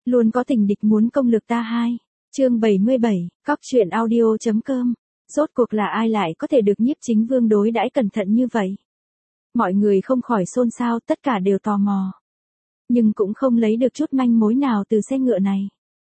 Luôn có tình địch muốn công lược ta hai. Chương 77, Cóc truyện audio.com. Rốt cuộc là ai lại có thể được Nhiếp Chính Vương đối đãi cẩn thận như vậy? Mọi người không khỏi xôn xao, tất cả đều tò mò. Nhưng cũng không lấy được chút manh mối nào từ xe ngựa này.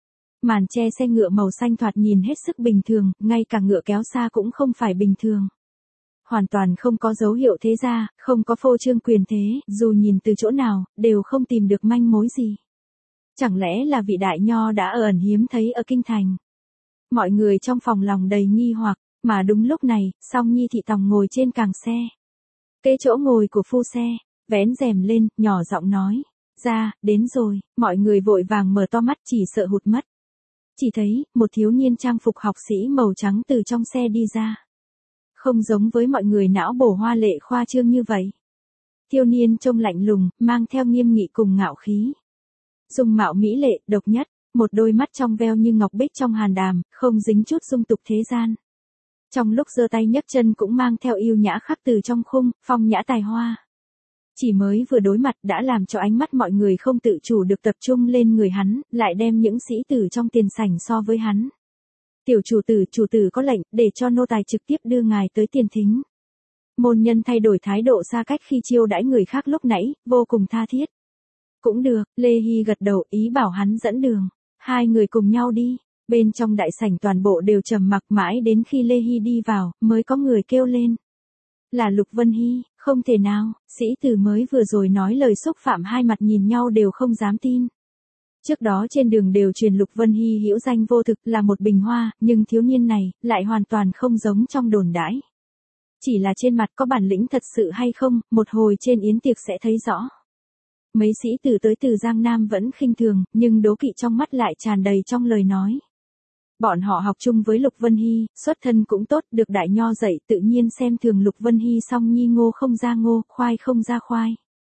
Màn che xe ngựa màu xanh thoạt nhìn hết sức bình thường, ngay cả ngựa kéo xa cũng không phải bình thường. Hoàn toàn không có dấu hiệu thế gia, không có phô trương quyền thế, dù nhìn từ chỗ nào, đều không tìm được manh mối gì. Chẳng lẽ là vị đại nho đã ẩn hiếm thấy ở kinh thành? Mọi người trong phòng lòng đầy nghi hoặc, mà đúng lúc này, Song Nhi thị tòng ngồi trên càng xe. Kế chỗ ngồi của phu xe, vén rèm lên, nhỏ giọng nói, ra, đến rồi, mọi người vội vàng mở to mắt chỉ sợ hụt mất. Chỉ thấy, một thiếu niên trang phục học sĩ màu trắng từ trong xe đi ra. Không giống với mọi người não bổ hoa lệ khoa trương như vậy. Thiếu niên trông lạnh lùng, mang theo nghiêm nghị cùng ngạo khí. Dung mạo mỹ lệ, độc nhất, một đôi mắt trong veo như ngọc bích trong hàn đàm, không dính chút dung tục thế gian. Trong lúc giơ tay nhấc chân cũng mang theo yêu nhã khắc từ trong khung, phong nhã tài hoa. Chỉ mới vừa đối mặt đã làm cho ánh mắt mọi người không tự chủ được tập trung lên người hắn, lại đem những sĩ tử trong tiền sảnh so với hắn. Tiểu chủ tử có lệnh, để cho nô tài trực tiếp đưa ngài tới tiền thính. Môn nhân thay đổi thái độ xa cách khi chiêu đãi người khác lúc nãy, vô cùng tha thiết. Cũng được, Lê Hy gật đầu, ý bảo hắn dẫn đường. Hai người cùng nhau đi. Bên trong đại sảnh toàn bộ đều trầm mặc mãi đến khi Lê Hy đi vào, mới có người kêu lên. Là Lục Vân Hy, không thể nào, sĩ tử mới vừa rồi nói lời xúc phạm, hai mặt nhìn nhau đều không dám tin. Trước đó trên đường đều truyền Lục Vân Hy hữu danh vô thực là một bình hoa, nhưng thiếu niên này, lại hoàn toàn không giống trong đồn đãi. Chỉ là trên mặt có bản lĩnh thật sự hay không, một hồi trên yến tiệc sẽ thấy rõ. Mấy sĩ tử tới từ Giang Nam vẫn khinh thường, nhưng đố kỵ trong mắt lại tràn đầy trong lời nói. Bọn họ học chung với Lục Vân Hy, xuất thân cũng tốt, được đại nho dạy, tự nhiên xem thường Lục Vân Hy Song Nhi ngô không ra ngô, khoai không ra khoai.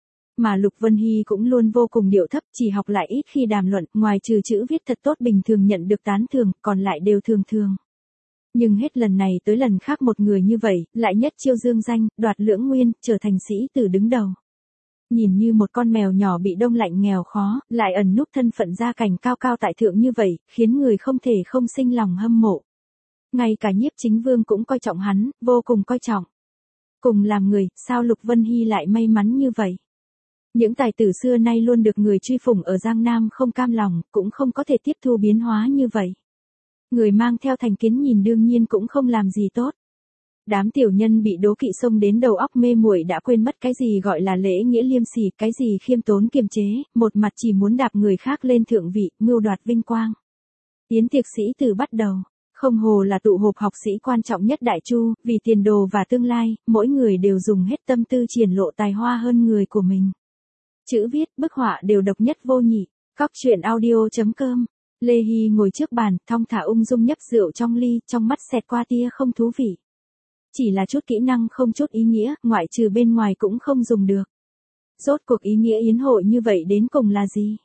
Mà Lục Vân Hy cũng luôn vô cùng điệu thấp, chỉ học lại ít khi đàm luận, ngoài trừ chữ viết thật tốt bình thường nhận được tán thưởng, còn lại đều thường thường. Nhưng hết lần này tới lần khác một người như vậy, lại nhất chiêu dương danh, đoạt lưỡng nguyên, trở thành sĩ tử đứng đầu. Nhìn như một con mèo nhỏ bị đông lạnh nghèo khó, lại ẩn núp thân phận gia cảnh cao cao tại thượng như vậy, khiến người không thể không sinh lòng hâm mộ. Ngay cả Nhiếp Chính Vương cũng coi trọng hắn, vô cùng coi trọng. Cùng làm người, sao Lục Vân Hy lại may mắn như vậy? Những tài tử xưa nay luôn được người truy phủng ở Giang Nam không cam lòng, cũng không có thể tiếp thu biến hóa như vậy. Người mang theo thành kiến nhìn đương nhiên cũng không làm gì tốt. Đám tiểu nhân bị đố kỵ xông đến đầu óc mê muội đã quên mất cái gì gọi là lễ nghĩa liêm sỉ, cái gì khiêm tốn kiềm chế, một mặt chỉ muốn đạp người khác lên thượng vị, mưu đoạt vinh quang. Yến tiệc sĩ tử bắt đầu, không hồ là tụ họp học sĩ quan trọng nhất Đại Chu, vì tiền đồ và tương lai, mỗi người đều dùng hết tâm tư triển lộ tài hoa hơn người của mình. Chữ viết, bức họa đều độc nhất vô nhị. Cóc truyện audio.com. Lê Hy ngồi trước bàn, thong thả ung dung nhấp rượu trong ly, trong mắt xẹt qua tia không thú vị. Chỉ là chút kỹ năng không chút ý nghĩa, ngoại trừ bên ngoài cũng không dùng được. Rốt cuộc ý nghĩa yến hội như vậy đến cùng là gì?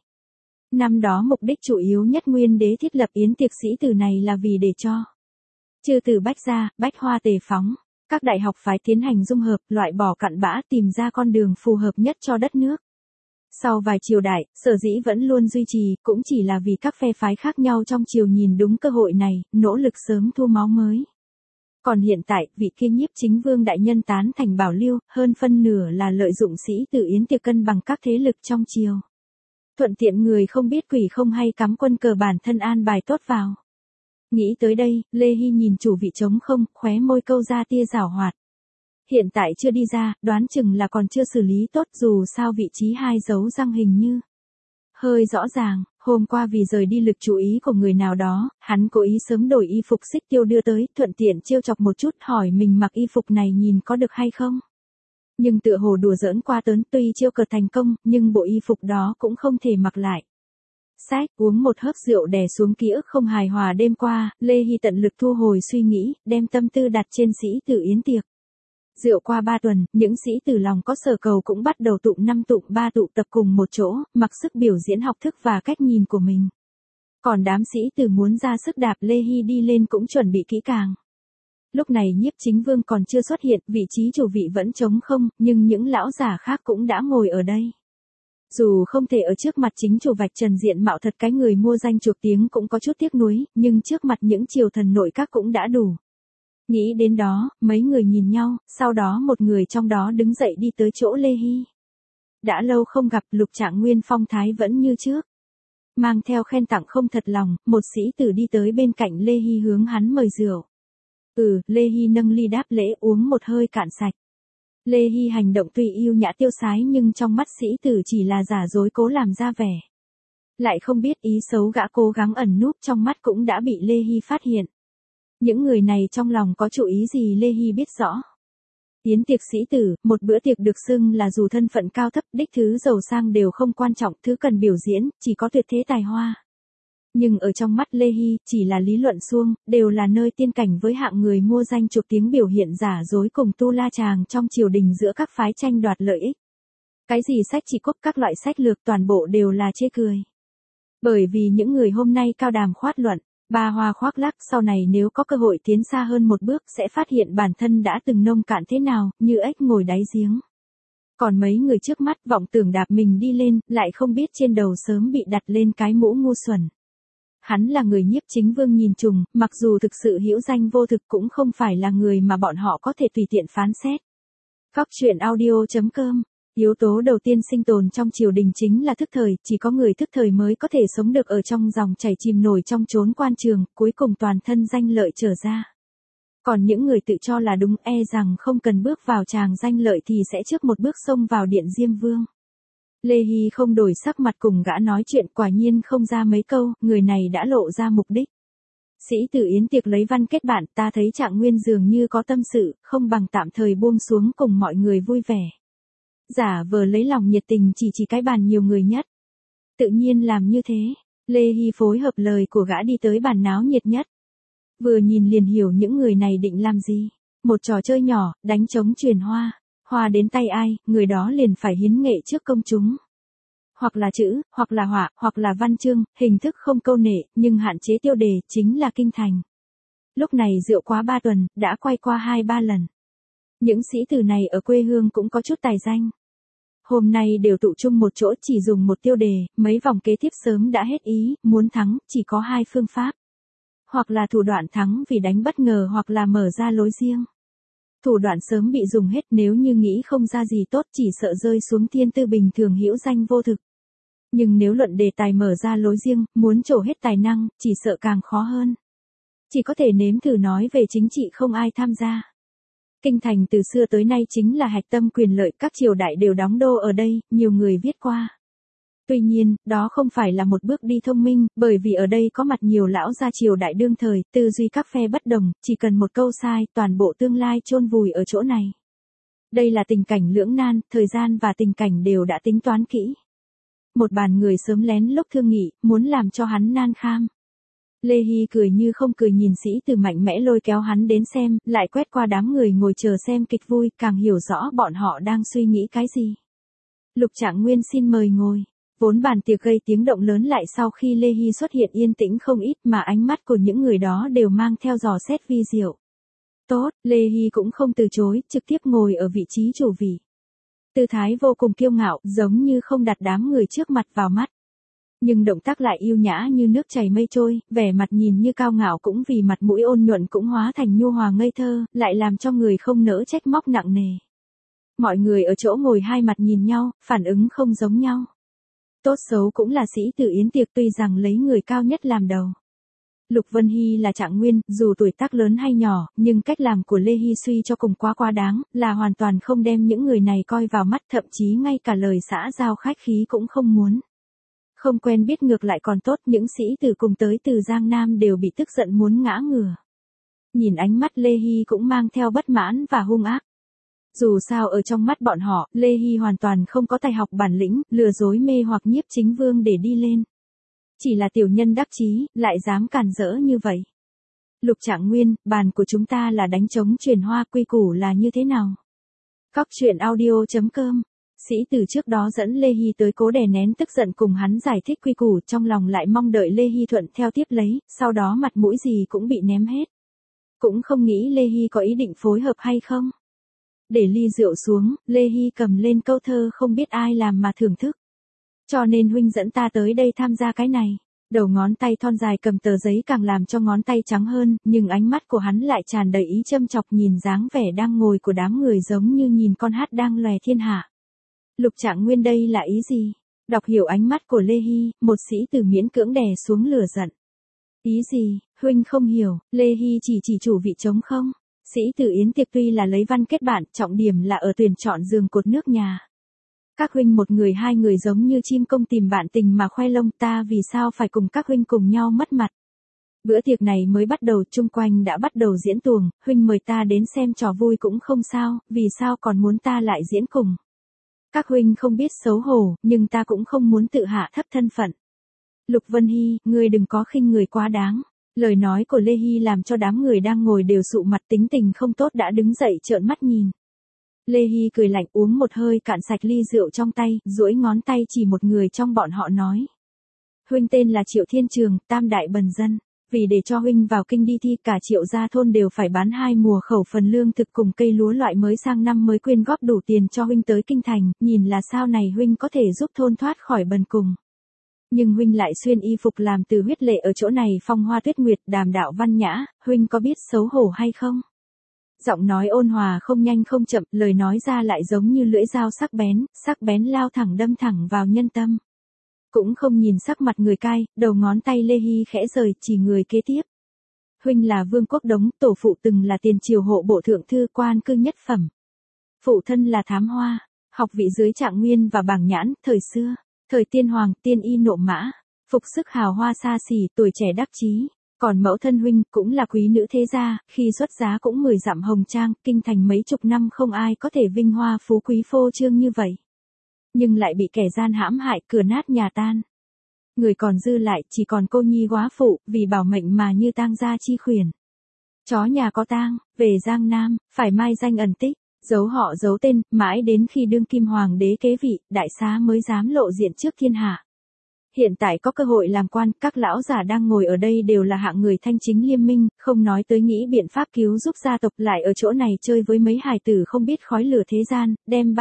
Năm đó mục đích chủ yếu nhất Nguyên Đế thiết lập yến tiệc sĩ tử này là vì để cho chư tử bách gia, bách hoa tề phóng, các đại học phái tiến hành dung hợp, loại bỏ cặn bã, tìm ra con đường phù hợp nhất cho đất nước. Sau vài triều đại, sở dĩ vẫn luôn duy trì, cũng chỉ là vì các phe phái khác nhau trong triều nhìn đúng cơ hội này, nỗ lực sớm thu máu mới. Còn hiện tại, vị kia Nhiếp Chính Vương đại nhân tán thành bảo lưu, hơn phân nửa là lợi dụng sĩ tử yến tiệc cân bằng các thế lực trong triều. Thuận tiện người không biết quỷ không hay cắm quân cờ bản thân an bài tốt vào. Nghĩ tới đây, Lê Hy nhìn chủ vị trống không, khóe môi câu ra tia giảo hoạt. Hiện tại chưa đi ra, đoán chừng là còn chưa xử lý tốt, dù sao vị trí hai dấu răng hình như hơi rõ ràng. Hôm qua vì rời đi lực chú ý của người nào đó, hắn cố ý sớm đổi y phục Xích Tiêu đưa tới, thuận tiện trêu chọc một chút, hỏi mình mặc y phục này nhìn có được hay không. Nhưng tựa hồ đùa giỡn qua tớn, tuy trêu cợt thành công, nhưng bộ y phục đó cũng không thể mặc lại. Sách, uống một hớp rượu đè xuống ký ức không hài hòa đêm qua, Lê Hy tận lực thu hồi suy nghĩ, đem tâm tư đặt trên sĩ tử yến tiệc. Rượu qua 3 tuần, những sĩ tử lòng có sở cầu cũng bắt đầu tụng 5 tụng 3 tụ tập cùng một chỗ, mặc sức biểu diễn học thức và cách nhìn của mình. Còn đám sĩ tử muốn ra sức đạp Lê Hy đi lên cũng chuẩn bị kỹ càng. Lúc này Nhiếp Chính Vương còn chưa xuất hiện, vị trí chủ vị vẫn trống không, nhưng những lão giả khác cũng đã ngồi ở đây. Dù không thể ở trước mặt chính chủ vạch trần diện mạo thật cái người mua danh chuộc tiếng cũng có chút tiếc nuối, nhưng trước mặt những triều thần nội các cũng đã đủ. Nghĩ đến đó, mấy người nhìn nhau, sau đó một người trong đó đứng dậy đi tới chỗ Lê Hy. Đã lâu không gặp, Lục Trạng Nguyên phong thái vẫn như trước. Mang theo khen tặng không thật lòng, một sĩ tử đi tới bên cạnh Lê Hy hướng hắn mời rượu. Lê Hy nâng ly đáp lễ uống một hơi cạn sạch. Lê Hy hành động tùy yêu nhã tiêu sái nhưng trong mắt sĩ tử chỉ là giả dối cố làm ra vẻ. Lại không biết ý xấu gã cố gắng ẩn núp trong mắt cũng đã bị Lê Hy phát hiện. Những người này trong lòng có chủ ý gì Lê Hy biết rõ. Yến tiệc sĩ tử, một bữa tiệc được xưng là dù thân phận cao thấp đích thứ giàu sang đều không quan trọng, thứ cần biểu diễn, chỉ có tuyệt thế tài hoa. Nhưng ở trong mắt Lê Hy, chỉ là lý luận suông, đều là nơi tiên cảnh với hạng người mua danh chuộc tiếng biểu hiện giả dối cùng tu la chàng trong triều đình giữa các phái tranh đoạt lợi ích. Cái gì sách chỉ cốc các loại sách lược toàn bộ đều là chê cười. Bởi vì những người hôm nay cao đàm khoát luận, ba hoa khoác lác sau này nếu có cơ hội tiến xa hơn một bước sẽ phát hiện bản thân đã từng nông cạn thế nào, như ếch ngồi đáy giếng. Còn mấy người trước mắt vọng tưởng đạp mình đi lên, lại không biết trên đầu sớm bị đặt lên cái mũ ngu xuẩn. Hắn là người nhiếp chính vương nhìn trùng, mặc dù thực sự hữu danh vô thực cũng không phải là người mà bọn họ có thể tùy tiện phán xét. Góc truyện audio.com. Yếu tố đầu tiên sinh tồn trong triều đình chính là thức thời, chỉ có người thức thời mới có thể sống được ở trong dòng chảy chìm nổi trong chốn quan trường, cuối cùng toàn thân danh lợi trở ra. Còn những người tự cho là đúng e rằng không cần bước vào tràng danh lợi thì sẽ trước một bước xông vào điện Diêm Vương. Lê Hy không đổi sắc mặt cùng gã nói chuyện, quả nhiên không ra mấy câu, người này đã lộ ra mục đích. Sĩ tử Yến tiệc lấy văn kết bạn, ta thấy Trạng Nguyên dường như có tâm sự, không bằng tạm thời buông xuống cùng mọi người vui vẻ. Giả vờ lấy lòng nhiệt tình chỉ cái bàn nhiều người nhất. Tự nhiên làm như thế, Lê Hy phối hợp lời của gã đi tới bàn náo nhiệt nhất. Vừa nhìn liền hiểu những người này định làm gì. Một trò chơi nhỏ, đánh trống truyền hoa. Hoa đến tay ai, người đó liền phải hiến nghệ trước công chúng. Hoặc là chữ, hoặc là họa, hoặc là văn chương, hình thức không câu nệ, nhưng hạn chế tiêu đề, chính là kinh thành. Lúc này rượu quá 3 tuần, đã quay qua 2-3 lần. Những sĩ tử này ở quê hương cũng có chút tài danh. Hôm nay đều tụ chung một chỗ chỉ dùng một tiêu đề, mấy vòng kế tiếp sớm đã hết ý, muốn thắng, chỉ có 2 phương pháp. Hoặc là thủ đoạn thắng vì đánh bất ngờ hoặc là mở ra lối riêng. Thủ đoạn sớm bị dùng hết nếu như nghĩ không ra gì tốt chỉ sợ rơi xuống thiên tư bình thường hữu danh vô thực. Nhưng nếu luận đề tài mở ra lối riêng, muốn trổ hết tài năng, chỉ sợ càng khó hơn. Chỉ có thể nếm thử nói về chính trị không ai tham gia. Kinh thành từ xưa tới nay chính là hạch tâm quyền lợi, các triều đại đều đóng đô ở đây, nhiều người viết qua. Tuy nhiên, đó không phải là một bước đi thông minh, bởi vì ở đây có mặt nhiều lão gia triều đại đương thời, tư duy các phe bất đồng, chỉ cần một câu sai, toàn bộ tương lai chôn vùi ở chỗ này. Đây là tình cảnh lưỡng nan, thời gian và tình cảnh đều đã tính toán kỹ. Một bàn người sớm lén lúc thương nghị, muốn làm cho hắn nan kham. Lê Hy cười như không cười nhìn sĩ tử mạnh mẽ lôi kéo hắn đến xem, lại quét qua đám người ngồi chờ xem kịch vui, càng hiểu rõ bọn họ đang suy nghĩ cái gì. Lục Trạng Nguyên xin mời ngồi. Vốn bàn tiệc gây tiếng động lớn lại sau khi Lê Hy xuất hiện yên tĩnh không ít mà ánh mắt của những người đó đều mang theo dò xét vi diệu. Tốt, Lê Hy cũng không từ chối, trực tiếp ngồi ở vị trí chủ vị. Tư thái vô cùng kiêu ngạo, giống như không đặt đám người trước mặt vào mắt. Nhưng động tác lại yêu nhã như nước chảy mây trôi, vẻ mặt nhìn như cao ngạo cũng vì mặt mũi ôn nhuận cũng hóa thành nhu hòa ngây thơ, lại làm cho người không nỡ trách móc nặng nề. Mọi người ở chỗ ngồi hai mặt nhìn nhau, phản ứng không giống nhau. Tốt xấu cũng là sĩ tử Yến tiệc tuy rằng lấy người cao nhất làm đầu. Lục Vân Hy là Trạng Nguyên, dù tuổi tác lớn hay nhỏ, nhưng cách làm của Lê Hy suy cho cùng quá đáng, là hoàn toàn không đem những người này coi vào mắt, thậm chí ngay cả lời xã giao khách khí cũng không muốn. Không quen biết ngược lại còn tốt, những sĩ tử cùng tới từ Giang Nam đều bị tức giận muốn ngã ngửa. Nhìn ánh mắt Lê Hy cũng mang theo bất mãn và hung ác. Dù sao ở trong mắt bọn họ, Lê Hy hoàn toàn không có tài học bản lĩnh, lừa dối mê hoặc nhiếp chính vương để đi lên. Chỉ là tiểu nhân đắc chí, lại dám càn rỡ như vậy. Lục Trạng Nguyên, bàn của chúng ta là đánh trống truyền hoa, quy củ là như thế nào? Góc truyện audio.com. Sĩ tử trước đó dẫn Lê Hy tới cố đè nén tức giận cùng hắn giải thích quy củ, trong lòng lại mong đợi Lê Hy thuận theo tiếp lấy, sau đó mặt mũi gì cũng bị ném hết. Cũng không nghĩ Lê Hy có ý định phối hợp hay không. Để ly rượu xuống, Lê Hy cầm lên câu thơ không biết ai làm mà thưởng thức. Cho nên huynh dẫn ta tới đây tham gia cái này. Đầu ngón tay thon dài cầm tờ giấy càng làm cho ngón tay trắng hơn, nhưng ánh mắt của hắn lại tràn đầy ý châm chọc, nhìn dáng vẻ đang ngồi của đám người giống như nhìn con hát đang lòe thiên hạ. Lục Trạng Nguyên đây là ý gì? Đọc hiểu ánh mắt của Lê Hy, một sĩ tử miễn cưỡng đè xuống lửa giận. Ý gì, huynh không hiểu, Lê Hy chỉ chủ vị trống không? Sĩ tử yến tiệc tuy là lấy văn kết bạn, trọng điểm là ở tuyển chọn giường cột nước nhà. Các huynh một người hai người giống như chim công tìm bạn tình mà khoe lông, ta vì sao phải cùng các huynh cùng nhau mất mặt. Bữa tiệc này mới bắt đầu, chung quanh đã bắt đầu diễn tuồng, huynh mời ta đến xem trò vui cũng không sao, vì sao còn muốn ta lại diễn cùng. Các huynh không biết xấu hổ, nhưng ta cũng không muốn tự hạ thấp thân phận. Lục Vân Hy, ngươi đừng có khinh người quá đáng. Lời nói của Lê Hy làm cho đám người đang ngồi đều sụ mặt, tính tình không tốt đã đứng dậy trợn mắt nhìn. Lê Hy cười lạnh uống một hơi cạn sạch ly rượu trong tay, duỗi ngón tay chỉ một người trong bọn họ nói. Huynh tên là Triệu Thiên Trường, tam đại bần dân. Vì để cho huynh vào kinh đi thi, cả Triệu gia thôn đều phải bán 2 mùa khẩu phần lương thực cùng cây lúa loại mới sang năm mới quyên góp đủ tiền cho huynh tới kinh thành, nhìn là sao này huynh có thể giúp thôn thoát khỏi bần cùng. Nhưng huynh lại xuyên y phục làm từ huyết lệ ở chỗ này phong hoa tuyết nguyệt, đàm đạo văn nhã, huynh có biết xấu hổ hay không? Giọng nói ôn hòa không nhanh không chậm, lời nói ra lại giống như lưỡi dao sắc bén lao thẳng đâm thẳng vào nhân tâm. Cũng không nhìn sắc mặt người cai, đầu ngón tay Lê Hy khẽ rời chỉ người kế tiếp. Huynh là Vương Quốc Đống, tổ phụ từng là tiền triều hộ bộ thượng thư, quan cư nhất phẩm. Phụ thân là Thám Hoa, học vị dưới Trạng Nguyên và Bảng Nhãn, thời xưa, thời tiên hoàng, tiên y nộ mã, phục sức hào hoa xa xỉ, tuổi trẻ đắc chí. Còn mẫu thân huynh cũng là quý nữ thế gia, khi xuất giá cũng 10 dặm hồng trang, kinh thành mấy chục năm không ai có thể vinh hoa phú quý phô trương như vậy. Nhưng lại bị kẻ gian hãm hại, cửa nát nhà tan. Người còn dư lại chỉ còn cô nhi góa phụ, vì bảo mệnh mà như tang gia chi khuyển. Chó nhà có tang, về Giang Nam, phải mai danh ẩn tích, giấu họ giấu tên, mãi đến khi đương kim hoàng đế kế vị, đại xá mới dám lộ diện trước thiên hạ. Hiện tại có cơ hội làm quan, các lão già đang ngồi ở đây đều là hạng người thanh chính liêm minh, không nói tới nghĩ biện pháp cứu giúp gia tộc, lại ở chỗ này chơi với mấy hài tử không biết khói lửa thế gian, đem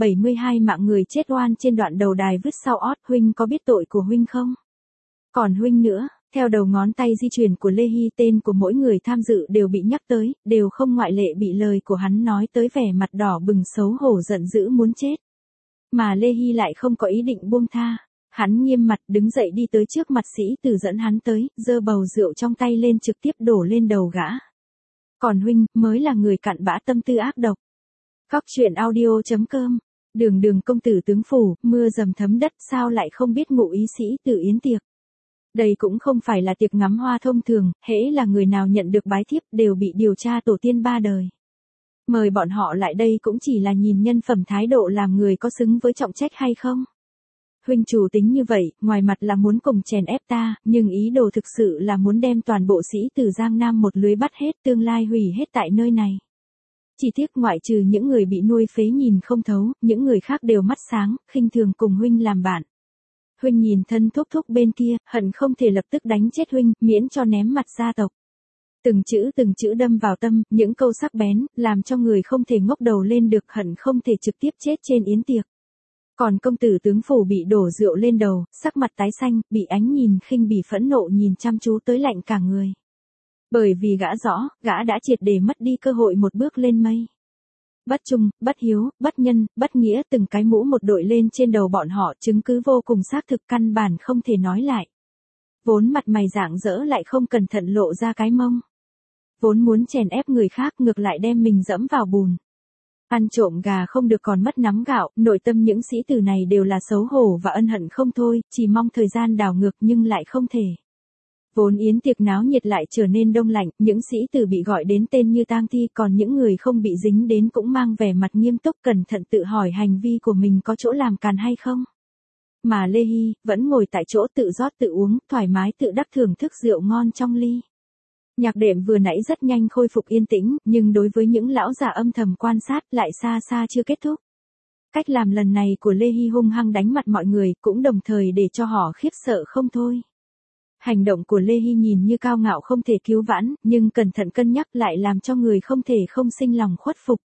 372 mạng người chết oan trên đoạn đầu đài vứt sau ót. Huynh có biết tội của huynh không? Còn huynh nữa, theo đầu ngón tay di chuyển của Lê Hy, tên của mỗi người tham dự đều bị nhắc tới, đều không ngoại lệ bị lời của hắn nói tới vẻ mặt đỏ bừng xấu hổ giận dữ muốn chết. Mà Lê Hy lại không có ý định buông tha. Hắn nghiêm mặt đứng dậy đi tới trước mặt sĩ tử dẫn hắn tới, giơ bầu rượu trong tay lên trực tiếp đổ lên đầu gã. Còn huynh, mới là người cặn bã tâm tư ác độc. Góc truyện audio.com. Đường công tử tướng phủ, mưa dầm thấm đất, sao lại không biết ngụ ý sĩ tử yến tiệc. Đây cũng không phải là tiệc ngắm hoa thông thường, hễ là người nào nhận được bái thiếp đều bị điều tra tổ tiên 3 đời. Mời bọn họ lại đây cũng chỉ là nhìn nhân phẩm thái độ làm người có xứng với trọng trách hay không. Huynh chủ tính như vậy, ngoài mặt là muốn cùng chèn ép ta, nhưng ý đồ thực sự là muốn đem toàn bộ sĩ tử Giang Nam một lưới bắt hết, tương lai hủy hết tại nơi này. Chỉ tiếc ngoại trừ những người bị nuôi phế nhìn không thấu, những người khác đều mắt sáng, khinh thường cùng huynh làm bạn. Huynh nhìn thân thúc thúc bên kia, hận không thể lập tức đánh chết huynh, miễn cho ném mặt gia tộc. Từng chữ đâm vào tâm, những câu sắc bén, làm cho người không thể ngóc đầu lên được, hận không thể trực tiếp chết trên yến tiệc. Còn công tử tướng phủ bị đổ rượu lên đầu, sắc mặt tái xanh, bị ánh nhìn khinh bỉ phẫn nộ nhìn chăm chú tới lạnh cả người. Bởi vì gã rõ, gã đã triệt để mất đi cơ hội một bước lên mây. Bất trung, bất hiếu, bất nhân, bất nghĩa, từng cái mũ một đội lên trên đầu bọn họ, chứng cứ vô cùng xác thực, căn bản không thể nói lại. Vốn mặt mày rạng rỡ lại không cẩn thận lộ ra cái mông. Vốn muốn chèn ép người khác ngược lại đem mình dẫm vào bùn. Ăn trộm gà không được còn mất nắm gạo, nội tâm những sĩ tử này đều là xấu hổ và ân hận không thôi, chỉ mong thời gian đảo ngược nhưng lại không thể. Vốn yến tiệc náo nhiệt lại trở nên đông lạnh, những sĩ tử bị gọi đến tên như tang thi, còn những người không bị dính đến cũng mang vẻ mặt nghiêm túc cẩn thận tự hỏi hành vi của mình có chỗ làm càn hay không. Mà Lê Hy, vẫn ngồi tại chỗ tự rót tự uống, thoải mái tự đắc thưởng thức rượu ngon trong ly. Nhạc đệm vừa nãy rất nhanh khôi phục yên tĩnh, nhưng đối với những lão già âm thầm quan sát lại xa xa chưa kết thúc. Cách làm lần này của Lê Hy hung hăng đánh mặt mọi người, cũng đồng thời để cho họ khiếp sợ không thôi. Hành động của Lê Hy nhìn như cao ngạo không thể cứu vãn, nhưng cẩn thận cân nhắc lại làm cho người không thể không sinh lòng khuất phục.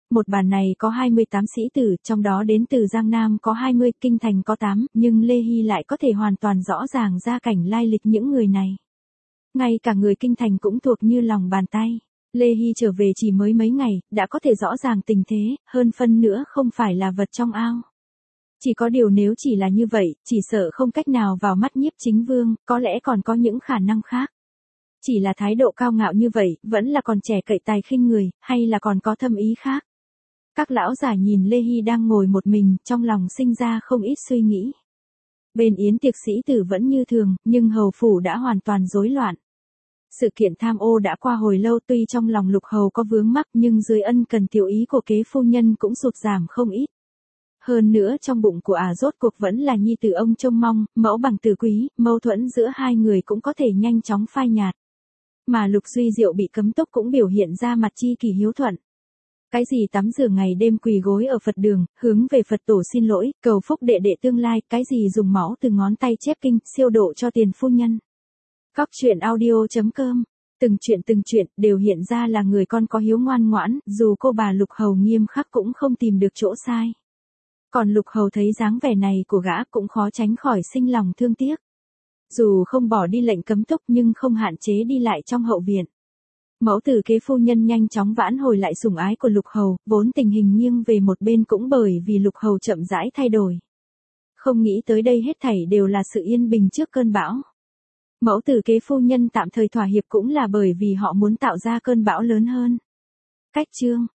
Một bàn này có 28 sĩ tử, trong đó đến từ Giang Nam có 20, Kinh Thành có 8, nhưng Lê Hy lại có thể hoàn toàn rõ ràng gia cảnh lai lịch những người này. Ngay cả người Kinh Thành cũng thuộc như lòng bàn tay. Lê Hy trở về chỉ mới mấy ngày, đã có thể rõ ràng tình thế, hơn phân nữa không phải là vật trong ao. Chỉ có điều nếu chỉ là như vậy, chỉ sợ không cách nào vào mắt Nhiếp Chính Vương, có lẽ còn có những khả năng khác. Chỉ là thái độ cao ngạo như vậy, vẫn là còn trẻ cậy tài khinh người, hay là còn có thâm ý khác. Các lão già nhìn Lê Hy đang ngồi một mình, trong lòng sinh ra không ít suy nghĩ. Bên yến tiệc sĩ tử vẫn như thường, nhưng hầu phủ đã hoàn toàn rối loạn. Sự kiện tham ô đã qua hồi lâu, tuy trong lòng Lục Hầu có vướng mắc nhưng dưới ân cần tiểu ý của kế phu nhân cũng sụt giảm không ít. Hơn nữa trong bụng của rốt cuộc vẫn là nhi tử ông trông mong, mẫu bằng tử quý, mâu thuẫn giữa hai người cũng có thể nhanh chóng phai nhạt. Mà Lục Duy Diệu bị cấm túc cũng biểu hiện ra mặt chi kỷ hiếu thuận. Cái gì tắm rửa ngày đêm quỳ gối ở Phật đường, hướng về Phật tổ xin lỗi, cầu phúc đệ đệ tương lai, cái gì dùng máu từ ngón tay chép kinh, siêu độ cho tiền phu nhân. Góc truyện audio.com. Từng chuyện đều hiện ra là người con có hiếu ngoan ngoãn, dù cô bà Lục Hầu nghiêm khắc cũng không tìm được chỗ sai. Còn Lục Hầu thấy dáng vẻ này của gã cũng khó tránh khỏi sinh lòng thương tiếc. Dù không bỏ đi lệnh cấm túc nhưng không hạn chế đi lại trong hậu viện. Mẫu tử kế phu nhân nhanh chóng vãn hồi lại sủng ái của Lục Hầu, vốn tình hình nghiêng về một bên cũng bởi vì Lục Hầu chậm rãi thay đổi. Không nghĩ tới đây hết thảy đều là sự yên bình trước cơn bão. Mẫu tử kế phu nhân tạm thời thỏa hiệp cũng là bởi vì họ muốn tạo ra cơn bão lớn hơn. Cách chương